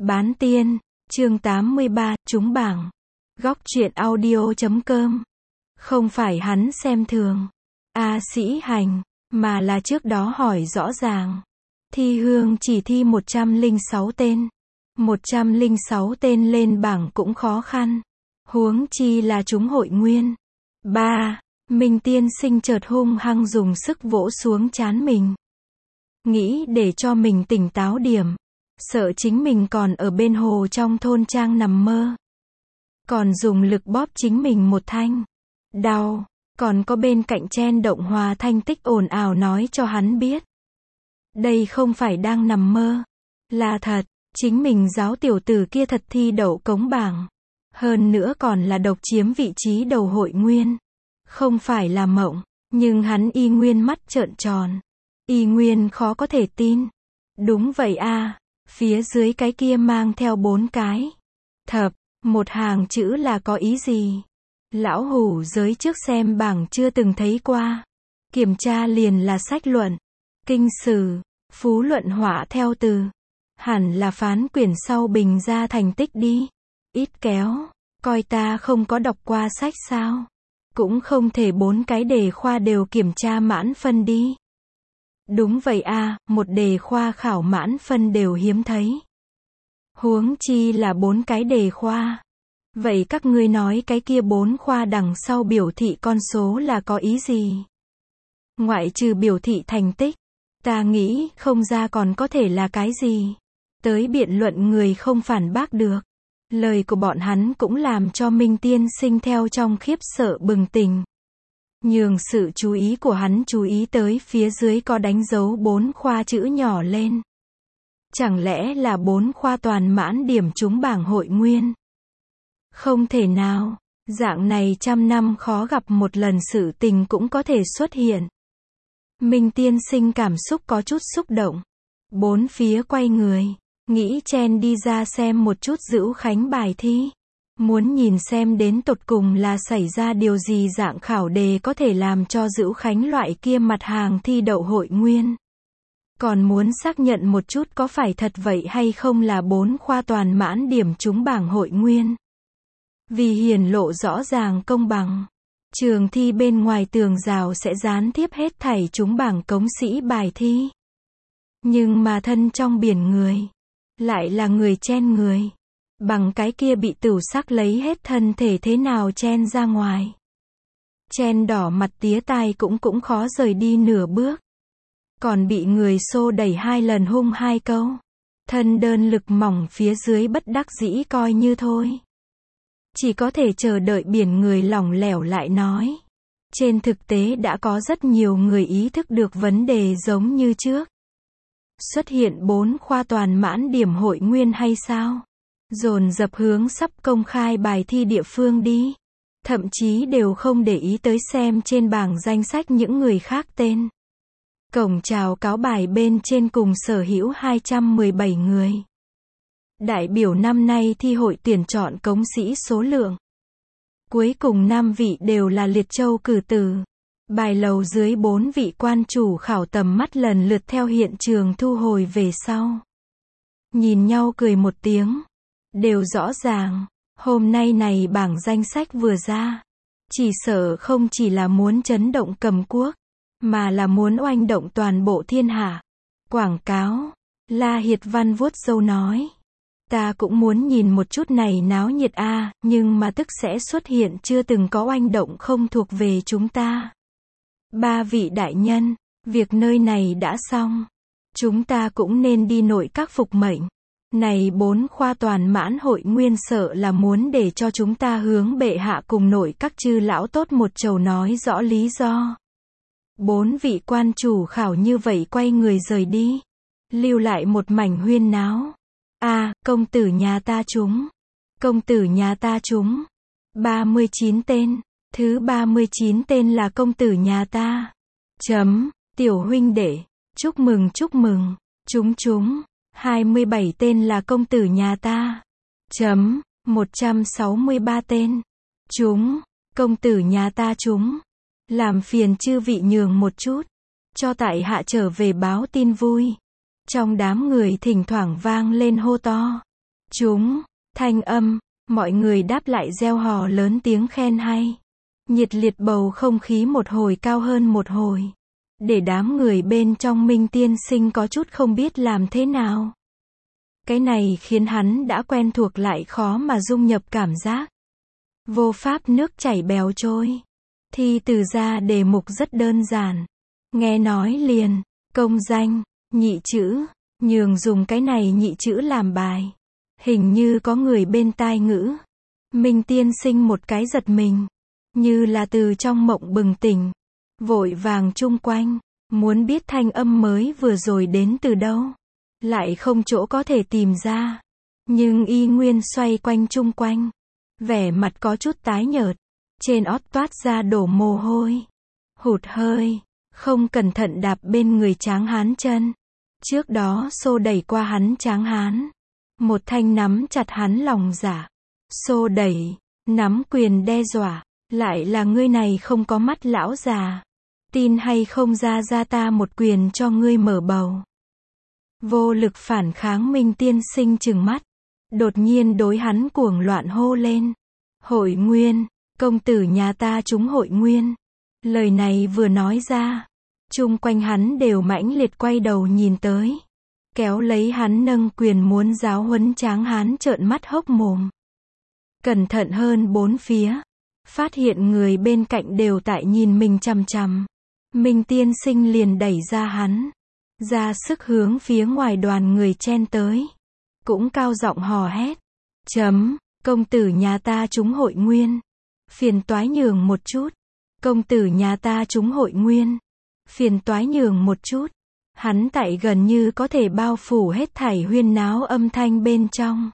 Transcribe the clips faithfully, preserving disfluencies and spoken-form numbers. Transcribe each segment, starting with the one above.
Bán tiên, chương tám mươi ba, trúng bảng. Góc truyện audio chấm com. Không phải hắn xem thường A Sĩ Hành, mà là trước đó hỏi rõ ràng. Thi hương chỉ thi một trăm lẻ sáu tên. một trăm lẻ sáu tên lên bảng cũng khó khăn. Huống chi là trúng hội nguyên. ba. Minh tiên sinh chợt hung hăng dùng sức vỗ xuống trán mình. Nghĩ để cho mình tỉnh táo điểm. Sợ chính mình còn ở bên hồ trong thôn trang nằm mơ. Còn dùng lực bóp chính mình một thanh. Đau. Còn có bên cạnh chen động hòa thanh tích ồn ào nói cho hắn biết. Đây không phải đang nằm mơ. Là thật. Chính mình giáo tiểu tử kia thật thi đậu cống bảng. Hơn nữa còn là độc chiếm vị trí đầu hội nguyên. Không phải là mộng. Nhưng hắn y nguyên mắt trợn tròn. Y nguyên khó có thể tin. Đúng vậy a. Phía dưới cái kia mang theo bốn cái thập, một hàng chữ là có ý gì? Lão hủ giới trước xem bảng chưa từng thấy qua. Kiểm tra liền là sách luận, kinh sử, phú luận họa theo từ. Hẳn là phán quyển sau bình ra thành tích đi. Ít kéo, coi ta không có đọc qua sách sao? Cũng không thể bốn cái đề khoa đều kiểm tra mãn phân đi. Đúng vậy a, một đề khoa khảo mãn phân đều hiếm thấy. Huống chi là bốn cái đề khoa. Vậy các ngươi nói cái kia bốn khoa đằng sau biểu thị con số là có ý gì? Ngoại trừ biểu thị thành tích, ta nghĩ không ra còn có thể là cái gì. Tới biện luận người không phản bác được. Lời của bọn hắn cũng làm cho Minh tiên sinh theo trong khiếp sợ bừng tỉnh. Nhường sự chú ý của hắn chú ý tới phía dưới có đánh dấu bốn khoa chữ nhỏ lên. Chẳng lẽ là bốn khoa toàn mãn điểm trúng bảng hội nguyên? Không thể nào, dạng này trăm năm khó gặp một lần sự tình cũng có thể xuất hiện. Minh tiên sinh cảm xúc có chút xúc động. Bốn phía quay người, nghĩ chen đi ra xem một chút Dữu Khánh bài thi. Muốn nhìn xem đến tột cùng là xảy ra điều gì dạng khảo đề có thể làm cho Dữu Khánh loại kia mặt hàng thi đậu hội nguyên. Còn muốn xác nhận một chút có phải thật vậy hay không là bốn khoa toàn mãn điểm trúng bảng hội nguyên. Vì hiển lộ rõ ràng công bằng. Trường thi bên ngoài tường rào sẽ gián tiếp hết thảy trúng bảng cống sĩ bài thi. Nhưng mà thân trong biển người. Lại là người chen người. Bằng cái kia bị tửu sắc lấy hết thân thể thế nào chen ra ngoài. Chen đỏ mặt tía tai cũng cũng khó rời đi nửa bước. Còn bị người xô đẩy hai lần hung hai câu. Thân đơn lực mỏng phía dưới bất đắc dĩ coi như thôi. Chỉ có thể chờ đợi biển người lỏng lẻo lại nói. Trên thực tế đã có rất nhiều người ý thức được vấn đề giống như trước. Xuất hiện bốn khoa toàn mãn điểm hội nguyên hay sao? Dồn dập hướng sắp công khai bài thi địa phương đi. Thậm chí đều không để ý tới xem trên bảng danh sách những người khác tên. Cổng chào cáo bài bên trên cùng sở hữu hai trăm mười bảy người. Đại biểu năm nay thi hội tuyển chọn cống sĩ số lượng. Cuối cùng năm vị đều là liệt châu cử tử. Bài lầu dưới bốn vị quan chủ khảo tầm mắt lần lượt theo hiện trường thu hồi về sau. Nhìn nhau cười một tiếng. Đều rõ ràng, hôm nay này bảng danh sách vừa ra. Chỉ sợ không chỉ là muốn chấn động cầm quốc, mà là muốn oanh động toàn bộ thiên hạ. Quảng cáo, La Hiệt Văn vuốt râu nói. Ta cũng muốn nhìn một chút này náo nhiệt a, nhưng mà tức sẽ xuất hiện chưa từng có oanh động không thuộc về chúng ta. Ba vị đại nhân, việc nơi này đã xong. Chúng ta cũng nên đi nội các phục mệnh. Này bốn khoa toàn mãn hội nguyên sợ là muốn để cho chúng ta hướng bệ hạ cùng nội các chư lão tốt một chầu nói rõ lý do. Bốn vị quan chủ khảo như vậy quay người rời đi. Lưu lại một mảnh huyên náo. A, công tử nhà ta trúng. Công tử nhà ta trúng. ba mươi chín tên. Thứ ba mươi chín tên là công tử nhà ta. Chấm, tiểu huynh đệ. Chúc mừng chúc mừng. Trúng trúng. hai mươi bảy tên là công tử nhà ta. Chấm, một trăm sáu mươi ba tên. Trúng, công tử nhà ta trúng. Làm phiền chư vị nhường một chút. Cho tại hạ trở về báo tin vui. Trong đám người thỉnh thoảng vang lên hô to. Chúng, thanh âm, mọi người đáp lại reo hò lớn tiếng khen hay. Nhiệt liệt bầu không khí một hồi cao hơn một hồi. Để đám người bên trong Minh tiên sinh có chút không biết làm thế nào. Cái này khiến hắn đã quen thuộc lại khó mà dung nhập cảm giác. Vô pháp nước chảy bèo trôi. Thi từ ra đề mục rất đơn giản. Nghe nói liền, công danh, nhị chữ, nhường dùng cái này nhị chữ làm bài. Hình như có người bên tai ngữ. Minh tiên sinh một cái giật mình. Như là từ trong mộng bừng tỉnh. Vội vàng chung quanh. Muốn biết thanh âm mới vừa rồi đến từ đâu. Lại không chỗ có thể tìm ra. Nhưng y nguyên xoay quanh chung quanh. Vẻ mặt có chút tái nhợt. Trên ót toát ra đổ mồ hôi. Hụt hơi. Không cẩn thận đạp bên người Tráng Hán chân. Trước đó xô đẩy qua hắn Tráng Hán. Một thanh nắm chặt hắn lòng dạ. Xô đẩy. Nắm quyền đe dọa. Lại là ngươi này không có mắt lão già. Tin hay không ra ra ta một quyền cho ngươi mở bầu. Vô lực phản kháng Minh tiên sinh trừng mắt. Đột nhiên đối hắn cuồng loạn hô lên. Hội nguyên, công tử nhà ta trúng hội nguyên. Lời này vừa nói ra. Chung quanh hắn đều mãnh liệt quay đầu nhìn tới. Kéo lấy hắn nâng quyền muốn giáo huấn Tráng Hán trợn mắt hốc mồm. Cẩn thận hơn bốn phía. Phát hiện người bên cạnh đều tại nhìn mình chằm chằm. Minh tiên sinh liền đẩy ra hắn. Ra sức hướng phía ngoài đoàn người chen tới. Cũng cao giọng hò hét. Chấm, công tử nhà ta trúng hội nguyên. Phiền toái nhường một chút. Công tử nhà ta trúng hội nguyên. Phiền toái nhường một chút. Hắn tại gần như có thể bao phủ hết thảy huyên náo âm thanh bên trong.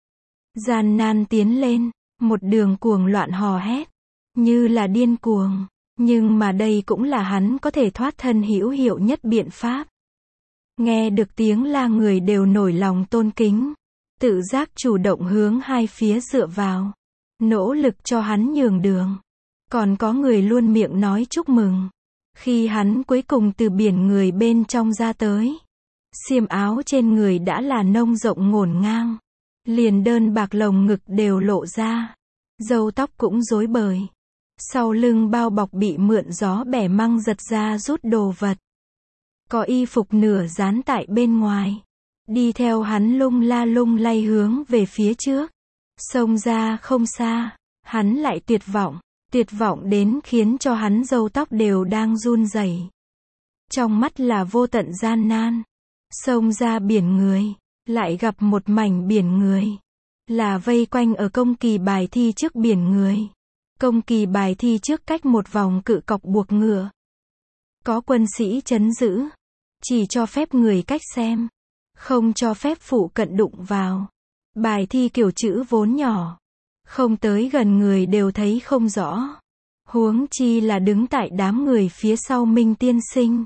Gian nan tiến lên. Một đường cuồng loạn hò hét. Như là điên cuồng. Nhưng mà đây cũng là hắn có thể thoát thân hữu hiệu nhất biện pháp. Nghe được tiếng la người đều nổi lòng tôn kính. Tự giác chủ động hướng hai phía dựa vào. Nỗ lực cho hắn nhường đường. Còn có người luôn miệng nói chúc mừng. Khi hắn cuối cùng từ biển người bên trong ra tới. Xiêm áo trên người đã là nông rộng ngổn ngang. Liền đơn bạc lồng ngực đều lộ ra. Râu tóc cũng rối bời. Sau lưng bao bọc bị mượn gió bẻ măng giật ra rút đồ vật. Có y phục nửa dán tại bên ngoài. Đi theo hắn lung la lung lay hướng về phía trước. Xông ra không xa. Hắn lại tuyệt vọng. Tuyệt vọng đến khiến cho hắn râu tóc đều đang run rẩy. Trong mắt là vô tận gian nan. Xông ra biển người. Lại gặp một mảnh biển người. Là vây quanh ở công kỳ bài thi trước biển người. Công kỳ bài thi trước cách một vòng cự cọc buộc ngựa. Có quân sĩ trấn giữ. Chỉ cho phép người cách xem. Không cho phép phụ cận đụng vào. Bài thi kiểu chữ vốn nhỏ. Không tới gần người đều thấy không rõ. Huống chi là đứng tại đám người phía sau Minh tiên sinh.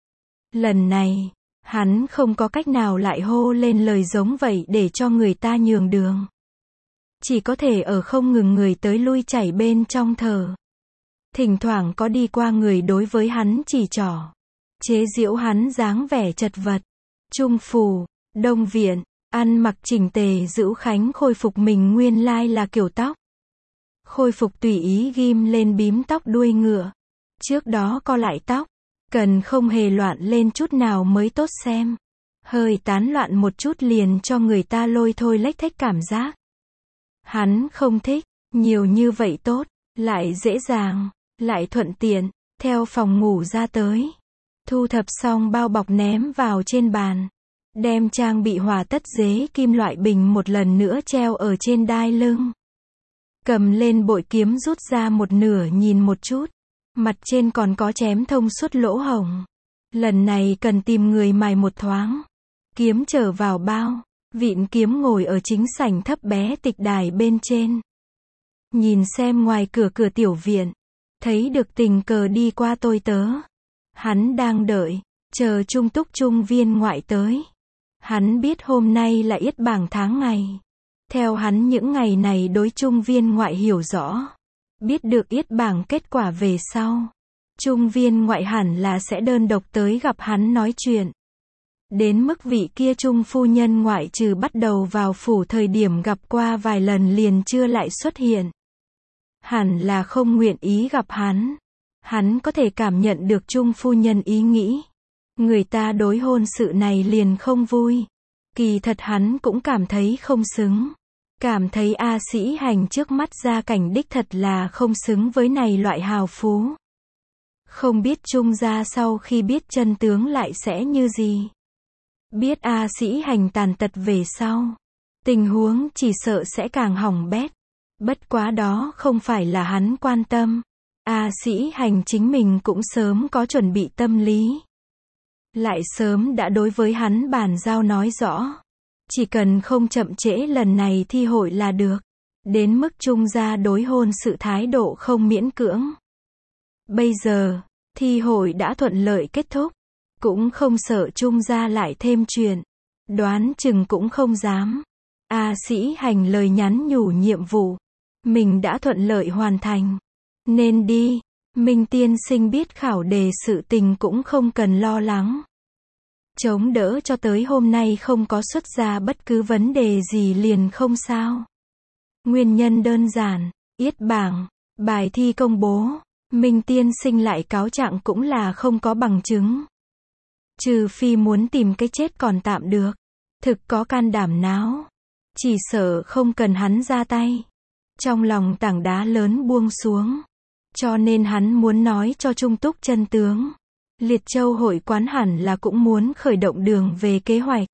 Lần này, hắn không có cách nào lại hô lên lời giống vậy để cho người ta nhường đường. Chỉ có thể ở không ngừng người tới lui chảy bên trong thở. Thỉnh thoảng có đi qua người đối với hắn chỉ trỏ. Chế giễu hắn dáng vẻ chật vật. Trung phủ, đông viện, ăn mặc chỉnh tề Dữu Khánh khôi phục mình nguyên lai là kiểu tóc. Khôi phục tùy ý ghim lên bím tóc đuôi ngựa. Trước đó co lại tóc. Cần không hề loạn lên chút nào mới tốt xem. Hơi tán loạn một chút liền cho người ta lôi thôi lếch thếch cảm giác. Hắn không thích, nhiều như vậy tốt, lại dễ dàng, lại thuận tiện, theo phòng ngủ ra tới. Thu thập xong bao bọc ném vào trên bàn. Đem trang bị hòa tất dế kim loại bình một lần nữa treo ở trên đai lưng. Cầm lên bội kiếm rút ra một nửa nhìn một chút. Mặt trên còn có chém thông suốt lỗ hổng. Lần này cần tìm người mài một thoáng. Kiếm trở vào bao. Vịn kiếm ngồi ở chính sảnh thấp bé tịch đài bên trên. Nhìn xem ngoài cửa cửa tiểu viện. Thấy được tình cờ đi qua tôi tớ. Hắn đang đợi. Chờ trung túc trung viên ngoại tới. Hắn biết hôm nay là yết bảng tháng ngày. Theo hắn những ngày này đối trung viên ngoại hiểu rõ. Biết được yết bảng kết quả về sau. Trung viên ngoại hẳn là sẽ đơn độc tới gặp hắn nói chuyện. Đến mức vị kia Trung phu nhân ngoại trừ bắt đầu vào phủ thời điểm gặp qua vài lần liền chưa lại xuất hiện. Hẳn là không nguyện ý gặp hắn. Hắn có thể cảm nhận được Trung phu nhân ý nghĩ. Người ta đối hôn sự này liền không vui. Kỳ thật hắn cũng cảm thấy không xứng. Cảm thấy A Sĩ Hành trước mắt gia cảnh đích thật là không xứng với này loại hào phú. Không biết Trung gia sau khi biết chân tướng lại sẽ như gì. Biết A Sĩ Hành tàn tật về sau. Tình huống chỉ sợ sẽ càng hỏng bét. Bất quá đó không phải là hắn quan tâm. A Sĩ Hành chính mình cũng sớm có chuẩn bị tâm lý. Lại sớm đã đối với hắn bàn giao nói rõ. Chỉ cần không chậm trễ lần này thi hội là được. Đến mức Trung gia đối hôn sự thái độ không miễn cưỡng. Bây giờ, thi hội đã thuận lợi kết thúc. Cũng không sợ Trung gia lại thêm chuyện. Đoán chừng cũng không dám. A Sĩ Hành lời nhắn nhủ nhiệm vụ. Mình đã thuận lợi hoàn thành. Nên đi. Minh tiên sinh biết khảo đề sự tình cũng không cần lo lắng. Chống đỡ cho tới hôm nay không có xuất ra bất cứ vấn đề gì liền không sao. Nguyên nhân đơn giản, yết bảng, bài thi công bố, Minh tiên sinh lại cáo trạng cũng là không có bằng chứng. Trừ phi muốn tìm cái chết còn tạm được. Thực có can đảm náo. Chỉ sợ không cần hắn ra tay. Trong lòng tảng đá lớn buông xuống. Cho nên hắn muốn nói cho Trung Túc chân tướng. Liệt Châu hội quán hẳn là cũng muốn khởi động đường về kế hoạch.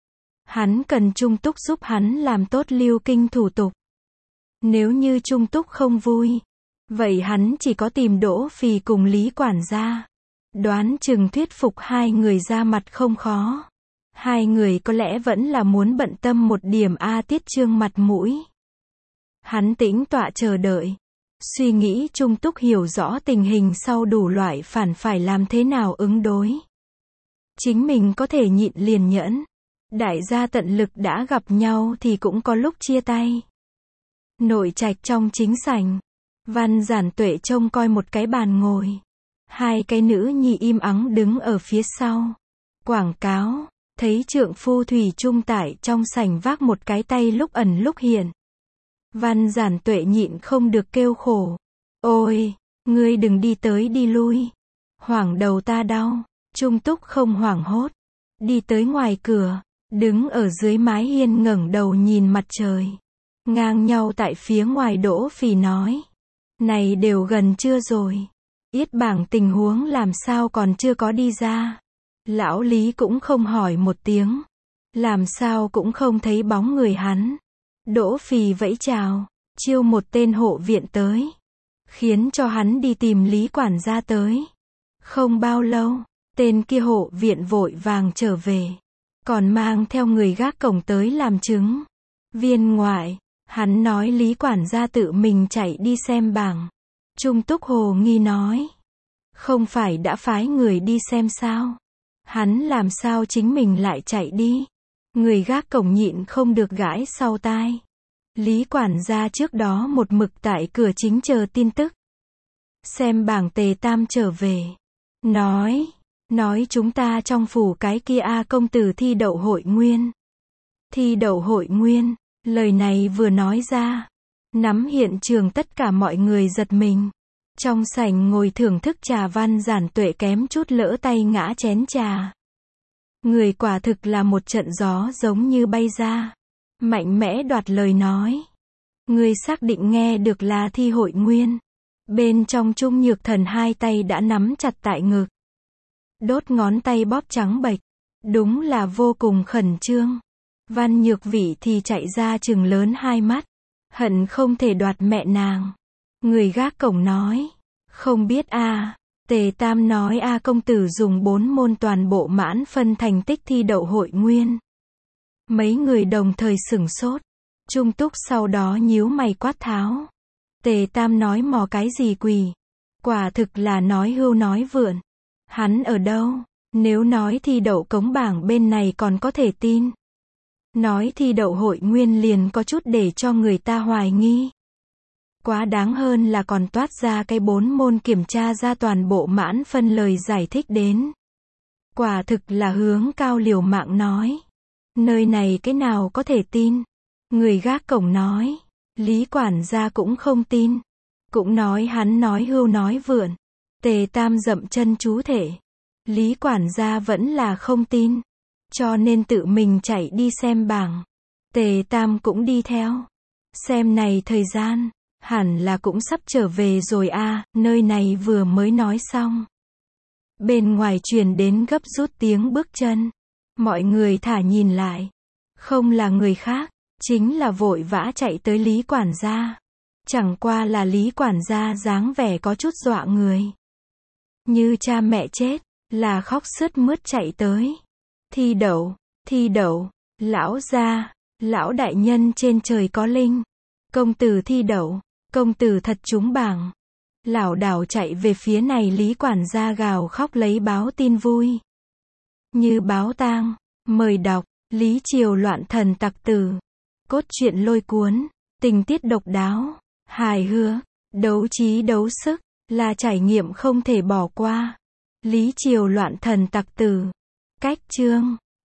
Hắn cần Trung Túc giúp hắn làm tốt lưu kinh thủ tục. Nếu như Trung Túc không vui, vậy hắn chỉ có tìm Đỗ Phì cùng Lý quản gia. Đoán chừng thuyết phục hai người ra mặt không khó. Hai người có lẽ vẫn là muốn bận tâm một điểm A Tiết Trương mặt mũi. Hắn tĩnh tọa chờ đợi. Suy nghĩ Trung Túc hiểu rõ tình hình sau đủ loại phản phải làm thế nào ứng đối. Chính mình có thể nhịn liền nhẫn. Đại gia tận lực đã gặp nhau thì cũng có lúc chia tay. Nội trạch trong chính sảnh. Văn Giản Tuệ trông coi một cái bàn ngồi. Hai cái nữ nhi im ắng đứng ở phía sau. Quảng cáo. Thấy trượng phu Thủy Trung tại trong sảnh vác một cái tay lúc ẩn lúc hiện. Văn Giản Tuệ nhịn không được kêu khổ. Ôi, ngươi đừng đi tới đi lui. Hoảng đầu ta đau. Trung Túc không hoảng hốt. Đi tới ngoài cửa. Đứng ở dưới mái hiên ngẩng đầu nhìn mặt trời. Ngang nhau tại phía ngoài Đỗ Phì nói. Này đều gần trưa rồi. Yết bảng tình huống làm sao còn chưa có đi ra. Lão Lý cũng không hỏi một tiếng. Làm sao cũng không thấy bóng người hắn. Đỗ Phì vẫy chào. Chiêu một tên hộ viện tới. Khiến cho hắn đi tìm Lý quản gia tới. Không bao lâu. Tên kia hộ viện vội vàng trở về. Còn mang theo người gác cổng tới làm chứng. Viên ngoại. Hắn nói Lý quản gia tự mình chạy đi xem bảng. Trung Túc hồ nghi nói. Không phải đã phái người đi xem sao? Hắn làm sao chính mình lại chạy đi? Người gác cổng nhịn không được gãi sau tai. Lý quản gia trước đó một mực tại cửa chính chờ tin tức. Xem bảng Tề Tam trở về. Nói. Nói chúng ta trong phủ cái kia A công tử thi đậu hội nguyên. Thi đậu hội nguyên. Lời này vừa nói ra. Nắm hiện trường tất cả mọi người giật mình. Trong sảnh ngồi thưởng thức trà Văn Giản Tuệ kém chút lỡ tay ngã chén trà. Người quả thực là một trận gió giống như bay ra. Mạnh mẽ đoạt lời nói. Người xác định nghe được là thi hội nguyên. Bên trong Trung Nhược Thần hai tay đã nắm chặt tại ngực. Đốt ngón tay bóp trắng bệch. Đúng là vô cùng khẩn trương. Văn Nhược Vĩ thì chạy ra trừng lớn hai mắt. Hận không thể đoạt mẹ nàng. Người gác cổng nói. Không biết a à. Tề Tam nói A công tử dùng bốn môn toàn bộ mãn phân thành tích thi đậu hội nguyên. Mấy người đồng thời sửng sốt. Trung Túc sau đó nhíu mày quát tháo. Tề Tam nói mò cái gì quỳ. Quả thực là nói hưu nói vượn. Hắn ở đâu? Nếu nói thi đậu cống bảng bên này còn có thể tin. Nói thi đậu hội nguyên liền có chút để cho người ta hoài nghi. Quá đáng hơn là còn toát ra cái bốn môn kiểm tra ra toàn bộ mãn phân lời giải thích đến. Quả thực là hướng cao liều mạng nói. Nơi này cái nào có thể tin. Người gác cổng nói. Lý quản gia cũng không tin. Cũng nói hắn nói hưu nói vượn. Tề Tam dậm chân chú thể. Lý quản gia vẫn là không tin. Cho nên tự mình chạy đi xem bảng. Tề Tam cũng đi theo. Xem này thời gian, hẳn là cũng sắp trở về rồi a, nơi này vừa mới nói xong. Bên ngoài truyền đến gấp rút tiếng bước chân. Mọi người thả nhìn lại. Không là người khác, chính là vội vã chạy tới Lý quản gia. Chẳng qua là Lý quản gia dáng vẻ có chút dọa người. Như cha mẹ chết, là khóc sướt mướt chạy tới. Thi đậu, thi đậu, lão gia, lão đại nhân trên trời có linh. Công tử thi đậu, công tử thật trúng bảng. Lảo đảo chạy về phía này Lý quản gia gào khóc lấy báo tin vui. Như báo tang, mời đọc, Lý Triều loạn thần tặc tử. Cốt truyện lôi cuốn, tình tiết độc đáo, hài hước, đấu trí đấu sức, là trải nghiệm không thể bỏ qua. Lý Triều loạn thần tặc tử. Cách chương